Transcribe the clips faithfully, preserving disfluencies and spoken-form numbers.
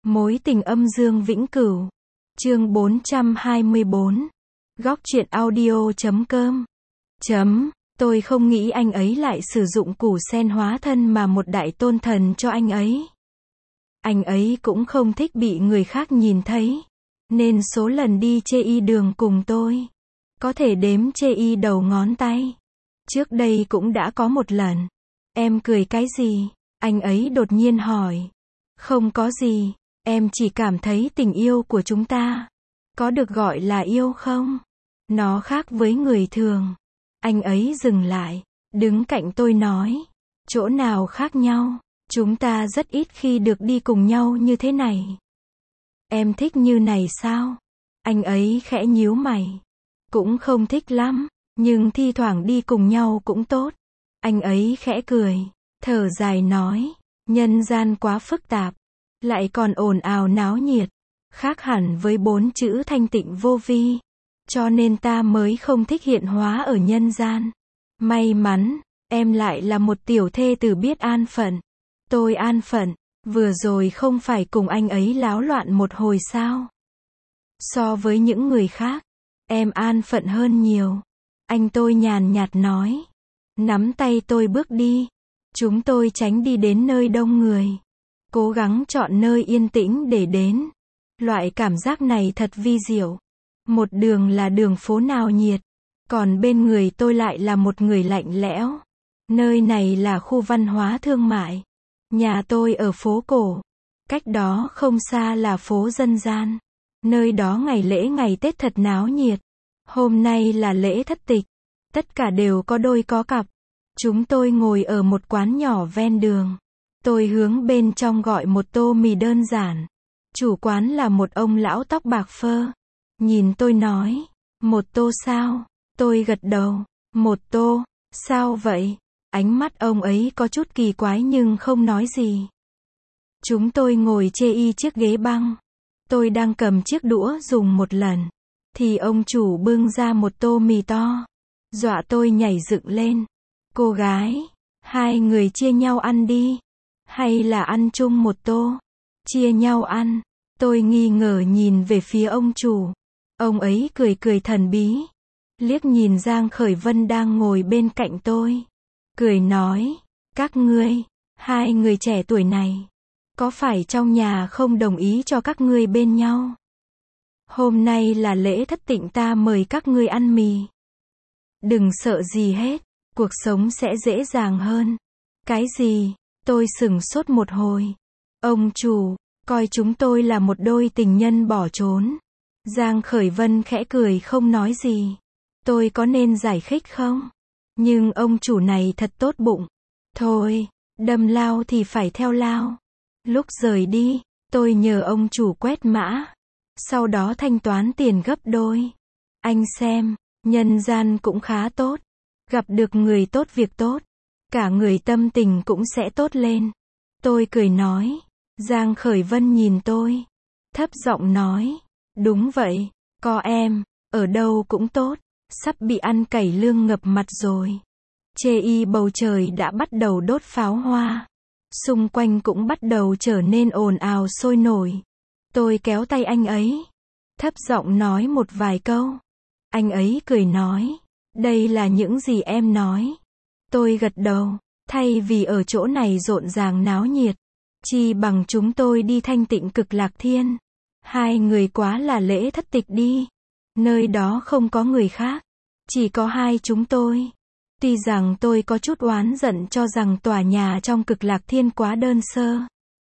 Mối tình âm dương vĩnh cửu. Chương bốn trăm hai mươi bốn. Góc truyện audio chấm com. Chấm. Tôi không nghĩ anh ấy lại sử dụng củ sen hóa thân mà một đại tôn thần cho anh ấy. Anh ấy cũng không thích bị người khác nhìn thấy. Nên số lần đi chê y đường cùng tôi, có thể đếm chê y đầu ngón tay. Trước đây cũng đã có một lần. Em cười cái gì? Anh ấy đột nhiên hỏi. Không có gì. Em chỉ cảm thấy tình yêu của chúng ta có được gọi là yêu không? Nó khác với người thường. Anh ấy dừng lại, đứng cạnh tôi nói. Chỗ nào khác nhau? Chúng ta rất ít khi được đi cùng nhau như thế này. Em thích như này sao? Anh ấy khẽ nhíu mày. Cũng không thích lắm, nhưng thi thoảng đi cùng nhau cũng tốt. Anh ấy khẽ cười, thở dài nói. Nhân gian quá phức tạp, lại còn ồn ào náo nhiệt, khác hẳn với bốn chữ thanh tịnh vô vi. Cho nên ta mới không thích hiện hóa ở nhân gian. May mắn, em lại là một tiểu thê tử biết an phận. Tôi an phận, vừa rồi không phải cùng anh ấy láo loạn một hồi sao? So với những người khác, em an phận hơn nhiều. Anh tôi nhàn nhạt nói. Nắm tay tôi bước đi. Chúng tôi tránh đi đến nơi đông người. Cố gắng chọn nơi yên tĩnh để đến. Loại cảm giác này thật vi diệu. Một đường là đường phố náo nhiệt, còn bên người tôi lại là một người lạnh lẽo. Nơi này là khu văn hóa thương mại. Nhà tôi ở phố cổ. Cách đó không xa là phố dân gian. Nơi đó ngày lễ ngày Tết thật náo nhiệt. Hôm nay là lễ thất tịch. Tất cả đều có đôi có cặp. Chúng tôi ngồi ở một quán nhỏ ven đường. Tôi hướng bên trong gọi một tô mì đơn giản. Chủ quán là một ông lão tóc bạc phơ. Nhìn tôi nói, một tô sao? Tôi gật đầu, một tô, sao vậy? Ánh mắt ông ấy có chút kỳ quái nhưng không nói gì. Chúng tôi ngồi chê y chiếc ghế băng. Tôi đang cầm chiếc đũa dùng một lần, thì ông chủ bưng ra một tô mì to. Dọa tôi nhảy dựng lên. Cô gái, hai người chia nhau ăn đi. Hay là ăn chung một tô? Chia nhau ăn. Tôi nghi ngờ nhìn về phía ông chủ. Ông ấy cười cười thần bí. Liếc nhìn Giang Khởi Vân đang ngồi bên cạnh tôi. Cười nói, các ngươi, hai người trẻ tuổi này, có phải trong nhà không đồng ý cho các ngươi bên nhau? Hôm nay là lễ thất tịnh, ta mời các ngươi ăn mì. Đừng sợ gì hết, cuộc sống sẽ dễ dàng hơn. Cái gì? Tôi sửng sốt một hồi. Ông chủ, coi chúng tôi là một đôi tình nhân bỏ trốn. Giang Khởi Vân khẽ cười không nói gì. Tôi có nên giải thích không? Nhưng ông chủ này thật tốt bụng. Thôi, đâm lao thì phải theo lao. Lúc rời đi, tôi nhờ ông chủ quét mã. Sau đó thanh toán tiền gấp đôi. Anh xem, nhân gian cũng khá tốt. Gặp được người tốt việc tốt. Cả người tâm tình cũng sẽ tốt lên. Tôi cười nói. Giang Khởi Vân nhìn tôi. Thấp giọng nói. Đúng vậy, có em, ở đâu cũng tốt. Sắp bị ăn cẩy lương ngập mặt rồi. Chê y bầu trời đã bắt đầu đốt pháo hoa. Xung quanh cũng bắt đầu trở nên ồn ào sôi nổi. Tôi kéo tay anh ấy. Thấp giọng nói một vài câu. Anh ấy cười nói. Đây là những gì em nói. Tôi gật đầu. Thay vì ở chỗ này rộn ràng náo nhiệt, chi bằng chúng tôi đi thanh tịnh Cực Lạc Thiên. Hai người quá là lễ thất tịch đi. Nơi đó không có người khác. Chỉ có hai chúng tôi. Tuy rằng tôi có chút oán giận cho rằng tòa nhà trong Cực Lạc Thiên quá đơn sơ.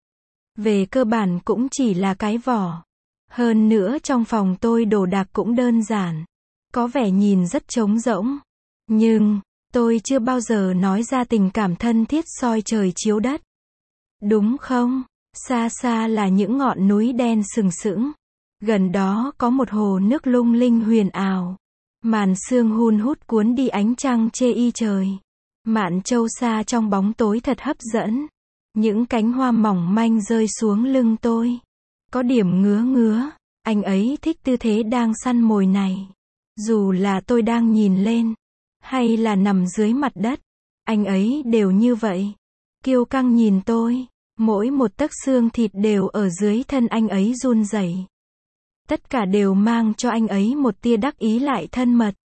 Về cơ bản cũng chỉ là cái vỏ. Hơn nữa trong phòng tôi đồ đạc cũng đơn giản. Có vẻ nhìn rất trống rỗng. Nhưng, tôi chưa bao giờ nói ra tình cảm thân thiết soi trời chiếu đất. Đúng không? Xa xa là những ngọn núi đen sừng sững. Gần đó có một hồ nước lung linh huyền ảo. Màn sương hun hút cuốn đi ánh trăng chê y trời. Mạn châu xa trong bóng tối thật hấp dẫn. Những cánh hoa mỏng manh rơi xuống lưng tôi. Có điểm ngứa ngứa. Anh ấy thích tư thế đang săn mồi này. Dù là tôi đang nhìn lên, hay là nằm dưới mặt đất, anh ấy đều như vậy. Kiêu căng nhìn tôi. Mỗi một tấc xương thịt đều ở dưới thân anh ấy run rẩy. Tất cả đều mang cho anh ấy một tia đắc ý lại thân mật.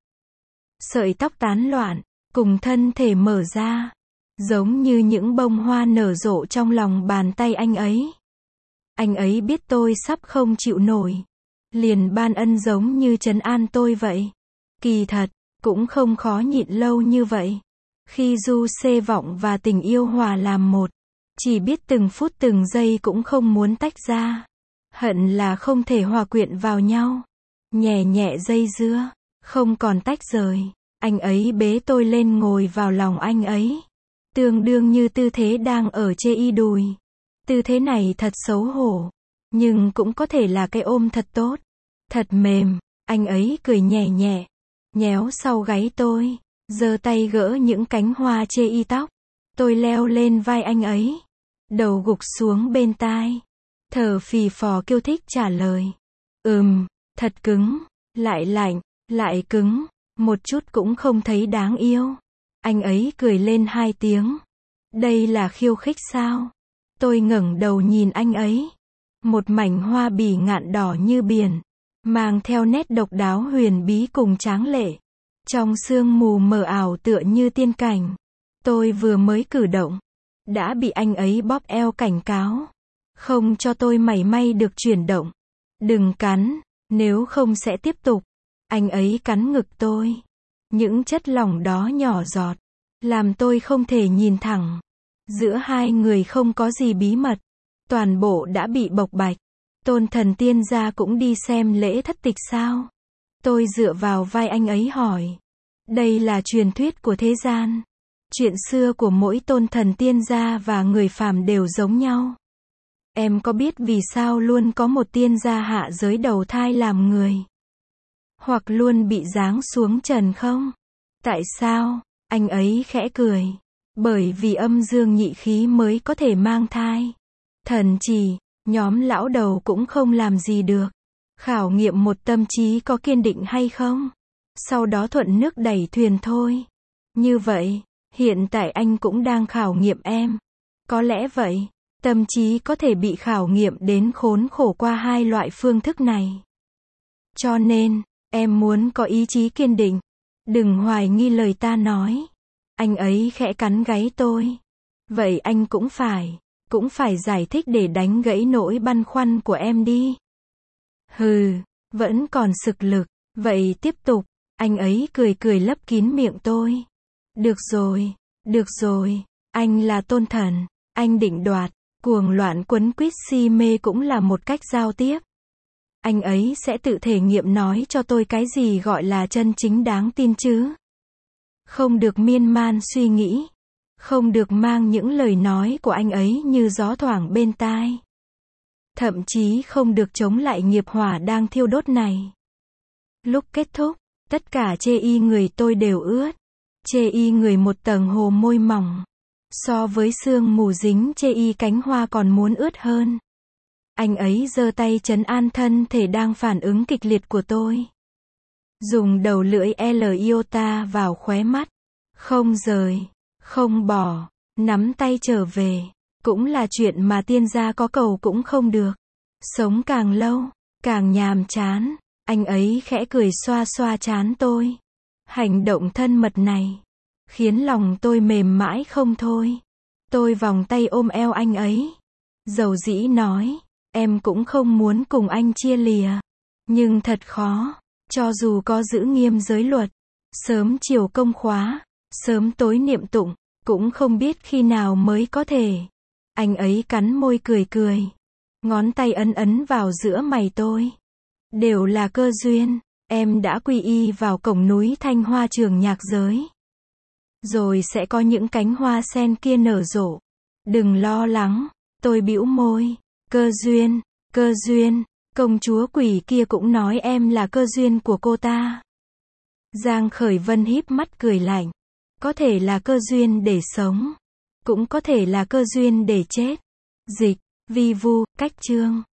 Sợi tóc tán loạn, cùng thân thể mở ra, giống như những bông hoa nở rộ trong lòng bàn tay anh ấy. Anh ấy biết tôi sắp không chịu nổi, liền ban ân giống như trấn an tôi vậy. Kỳ thật, cũng không khó nhịn lâu như vậy. Khi du xê vọng và tình yêu hòa làm một, chỉ biết từng phút từng giây cũng không muốn tách ra. Hận là không thể hòa quyện vào nhau. Nhẹ nhẹ dây dưa, không còn tách rời. Anh ấy bế tôi lên ngồi vào lòng anh ấy. Tương đương như tư thế đang ở chê y đùi. Tư thế này thật xấu hổ. Nhưng cũng có thể là cái ôm thật tốt. Thật mềm. Anh ấy cười nhẹ nhẹ. Nhéo sau gáy tôi. Giơ tay gỡ những cánh hoa chê y tóc. Tôi leo lên vai anh ấy. Đầu gục xuống bên tai. Thở phì phò kêu thích trả lời. Ừm, thật cứng. Lại lạnh, lại cứng. Một chút cũng không thấy đáng yêu. Anh ấy cười lên hai tiếng. Đây là khiêu khích sao? Tôi ngẩng đầu nhìn anh ấy. Một mảnh hoa bỉ ngạn đỏ như biển, mang theo nét độc đáo huyền bí cùng tráng lệ. Trong sương mù mờ ảo tựa như tiên cảnh. Tôi vừa mới cử động, đã bị anh ấy bóp eo cảnh cáo. Không cho tôi mảy may được chuyển động. Đừng cắn, nếu không sẽ tiếp tục. Anh ấy cắn ngực tôi. Những chất lỏng đó nhỏ giọt, làm tôi không thể nhìn thẳng. Giữa hai người không có gì bí mật. Toàn bộ đã bị bộc bạch. Tôn thần tiên gia cũng đi xem lễ thất tịch sao? Tôi dựa vào vai anh ấy hỏi. Đây là truyền thuyết của thế gian. Chuyện xưa của mỗi tôn thần tiên gia và người phàm đều giống nhau. Em có biết vì sao luôn có một tiên gia hạ giới đầu thai làm người? Hoặc luôn bị giáng xuống trần không? Tại sao? Anh ấy khẽ cười. Bởi vì âm dương nhị khí mới có thể mang thai. Thần chỉ, nhóm lão đầu cũng không làm gì được. Khảo nghiệm một tâm trí có kiên định hay không? Sau đó thuận nước đẩy thuyền thôi. Như vậy, hiện tại anh cũng đang khảo nghiệm em. Có lẽ vậy, tâm trí có thể bị khảo nghiệm đến khốn khổ qua hai loại phương thức này. Cho nên, em muốn có ý chí kiên định. Đừng hoài nghi lời ta nói. Anh ấy khẽ cắn gáy tôi. Vậy anh cũng phải, cũng phải giải thích để đánh gãy nỗi băn khoăn của em đi. Hừ, vẫn còn sực lực. Vậy tiếp tục. Anh ấy cười cười lấp kín miệng tôi. Được rồi, được rồi. Anh là tôn thần. Anh định đoạt. Cuồng loạn quấn quýt si mê cũng là một cách giao tiếp. Anh ấy sẽ tự thể nghiệm nói cho tôi cái gì gọi là chân chính đáng tin chứ. Không được miên man suy nghĩ. Không được mang những lời nói của anh ấy như gió thoảng bên tai. Thậm chí không được chống lại nghiệp hỏa đang thiêu đốt này. Lúc kết thúc, tất cả chê y người tôi đều ướt. Chê y người một tầng hồ môi mỏng. So với sương mù dính chê y cánh hoa còn muốn ướt hơn. Anh ấy giơ tay trấn an thân thể đang phản ứng kịch liệt của tôi. Dùng đầu lưỡi L iota vào khóe mắt. Không rời, không bỏ, nắm tay trở về. Cũng là chuyện mà tiên gia có cầu cũng không được. Sống càng lâu, càng nhàm chán. Anh ấy khẽ cười xoa xoa trán tôi. Hành động thân mật này khiến lòng tôi mềm mãi không thôi. Tôi vòng tay ôm eo anh ấy. Dầu dĩ nói, em cũng không muốn cùng anh chia lìa. Nhưng thật khó, cho dù có giữ nghiêm giới luật, sớm chiều công khóa, sớm tối niệm tụng, cũng không biết khi nào mới có thể. Anh ấy cắn môi cười cười. Ngón tay ấn ấn vào giữa mày tôi. Đều là cơ duyên, em đã quy y vào cổng núi Thanh Hoa trường nhạc giới. Rồi sẽ có những cánh hoa sen kia nở rộ. Đừng lo lắng, tôi bĩu môi. Cơ duyên, cơ duyên, công chúa quỷ kia cũng nói em là cơ duyên của cô ta. Giang Khởi Vân híp mắt cười lạnh. Có thể là cơ duyên để sống, cũng có thể là cơ duyên để chết. Dịch, vi vu, cách chương.